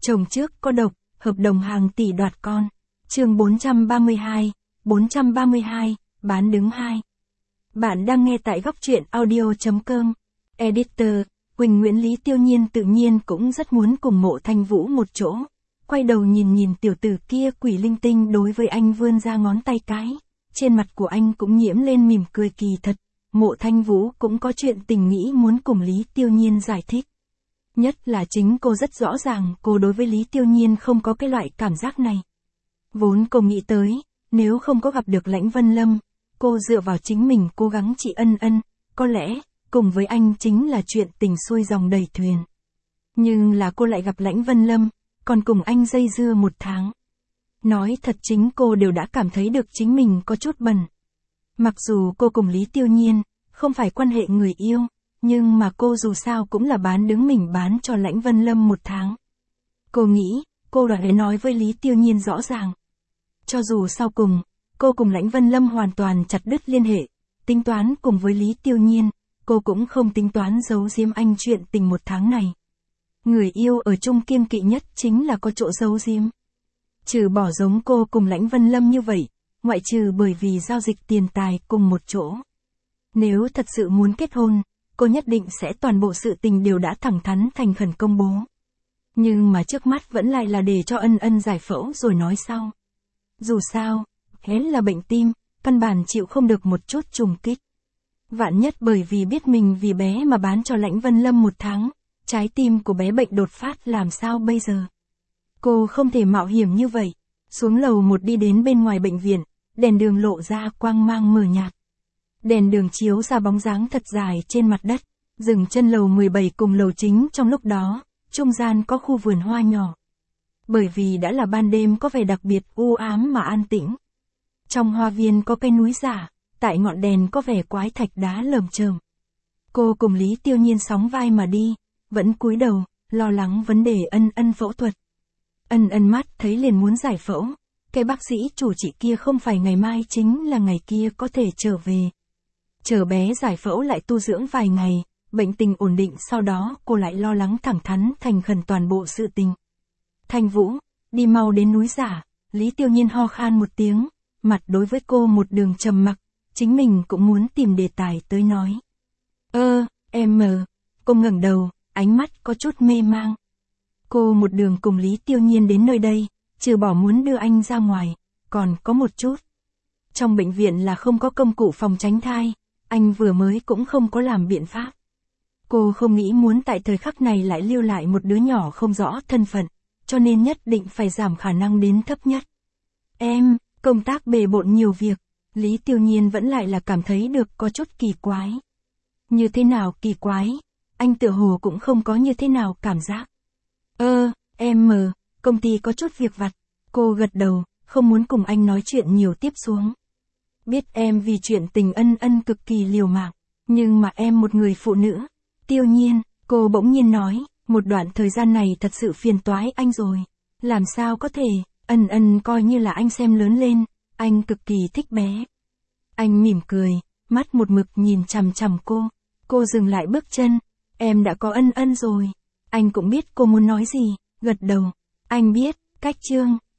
Chồng trước có độc, hợp đồng hàng tỷ đoạt con. Chương 432, bán đứng 2. Bạn đang nghe tại góc truyện audio.com. Editor, Quỳnh Nguyễn. Lý Tiêu Nhiên tự nhiên cũng rất muốn cùng Mộ Thanh Vũ một chỗ. Quay đầu nhìn tiểu tử kia quỷ linh tinh đối với anh vươn ra ngón tay cái. Trên mặt của anh cũng nhiễm lên mỉm cười kỳ thật. Mộ Thanh Vũ cũng có chuyện tình nghĩ muốn cùng Lý Tiêu Nhiên giải thích. Nhất là chính cô rất rõ ràng cô đối với Lý Tiêu Nhiên không có cái loại cảm giác này. Vốn cô nghĩ tới, nếu không có gặp được Lãnh Vân Lâm, cô dựa vào chính mình cố gắng trị ân, có lẽ, cùng với anh chính là chuyện tình xuôi dòng đầy thuyền. Nhưng là cô lại gặp Lãnh Vân Lâm, còn cùng anh dây dưa 1 tháng. Nói thật chính cô đều đã cảm thấy được chính mình có chút bẩn. Mặc dù cô cùng Lý Tiêu Nhiên, không phải quan hệ người yêu, nhưng mà cô dù sao cũng là bán đứng mình bán cho Lãnh Vân Lâm 1 tháng. Cô nghĩ, cô đã nói với Lý Tiêu Nhiên rõ ràng. Cho dù sau cùng, cô cùng Lãnh Vân Lâm hoàn toàn chặt đứt liên hệ, tính toán cùng với Lý Tiêu Nhiên, cô cũng không tính toán giấu giếm anh chuyện tình 1 tháng này. Người yêu ở chung kiêng kỵ nhất chính là có chỗ giấu giếm. Trừ bỏ giống cô cùng Lãnh Vân Lâm như vậy, ngoại trừ bởi vì giao dịch tiền tài cùng một chỗ. Nếu thật sự muốn kết hôn, cô nhất định sẽ toàn bộ sự tình đều đã thẳng thắn thành khẩn công bố. Nhưng mà trước mắt vẫn lại là để cho ân giải phẫu rồi nói sau. Dù sao, hén là bệnh tim, căn bản chịu không được một chút trùng kích. Vạn nhất bởi vì biết mình vì bé mà bán cho Lãnh Vân Lâm 1 tháng, trái tim của bé bệnh đột phát làm sao bây giờ? Cô không thể mạo hiểm như vậy. Xuống lầu 1 đi đến bên ngoài bệnh viện, đèn đường lộ ra quang mang mờ nhạt. Đèn đường chiếu ra bóng dáng thật dài trên mặt đất, dừng chân lầu 17 cùng lầu chính trong lúc đó, trung gian có khu vườn hoa nhỏ. Bởi vì đã là ban đêm có vẻ đặc biệt u ám mà an tĩnh. Trong hoa viên có cây núi giả, tại ngọn đèn có vẻ quái thạch đá lởm chởm. Cô cùng Lý Tiêu Nhiên sóng vai mà đi, vẫn cúi đầu, lo lắng vấn đề ân phẫu thuật. Ân mắt thấy liền muốn giải phẫu, cái bác sĩ chủ trị kia không phải ngày mai chính là ngày kia có thể trở về. Chờ bé giải phẫu lại tu dưỡng vài ngày, bệnh tình ổn định sau đó cô lại lo lắng thẳng thắn thành khẩn toàn bộ sự tình. Thanh Vũ, đi mau đến núi giả. Lý Tiêu Nhiên ho khan 1 tiếng, mặt đối với cô một đường trầm mặc, chính mình cũng muốn tìm đề tài tới nói. Cô ngẩng đầu, ánh mắt có chút mê mang. Cô một đường cùng Lý Tiêu Nhiên đến nơi đây, trừ bỏ muốn đưa anh ra ngoài, còn có một chút. Trong bệnh viện là không có công cụ phòng tránh thai, anh vừa mới cũng không có làm biện pháp. Cô không nghĩ muốn tại thời khắc này lại lưu lại một đứa nhỏ không rõ thân phận, cho nên nhất định phải giảm khả năng đến thấp nhất. Công tác bề bộn nhiều việc, Lý Tiêu Nhiên vẫn lại là cảm thấy được có chút kỳ quái. Như thế nào kỳ quái? Anh tựa hồ cũng không có như thế nào cảm giác. Công ty có chút việc vặt. Cô gật đầu, không muốn cùng anh nói chuyện nhiều tiếp xuống. Biết em vì chuyện tình ân cực kỳ liều mạng, nhưng mà em một người phụ nữ. Tiêu Nhiên, cô bỗng nhiên nói, một đoạn thời gian này thật sự phiền toái anh rồi. Làm sao có thể, ân coi như là anh xem lớn lên, anh cực kỳ thích bé. Anh mỉm cười, mắt một mực nhìn chằm chằm cô. Cô dừng lại bước chân, em đã có ân rồi. Anh cũng biết cô muốn nói gì, gật đầu. Anh biết, cách chương.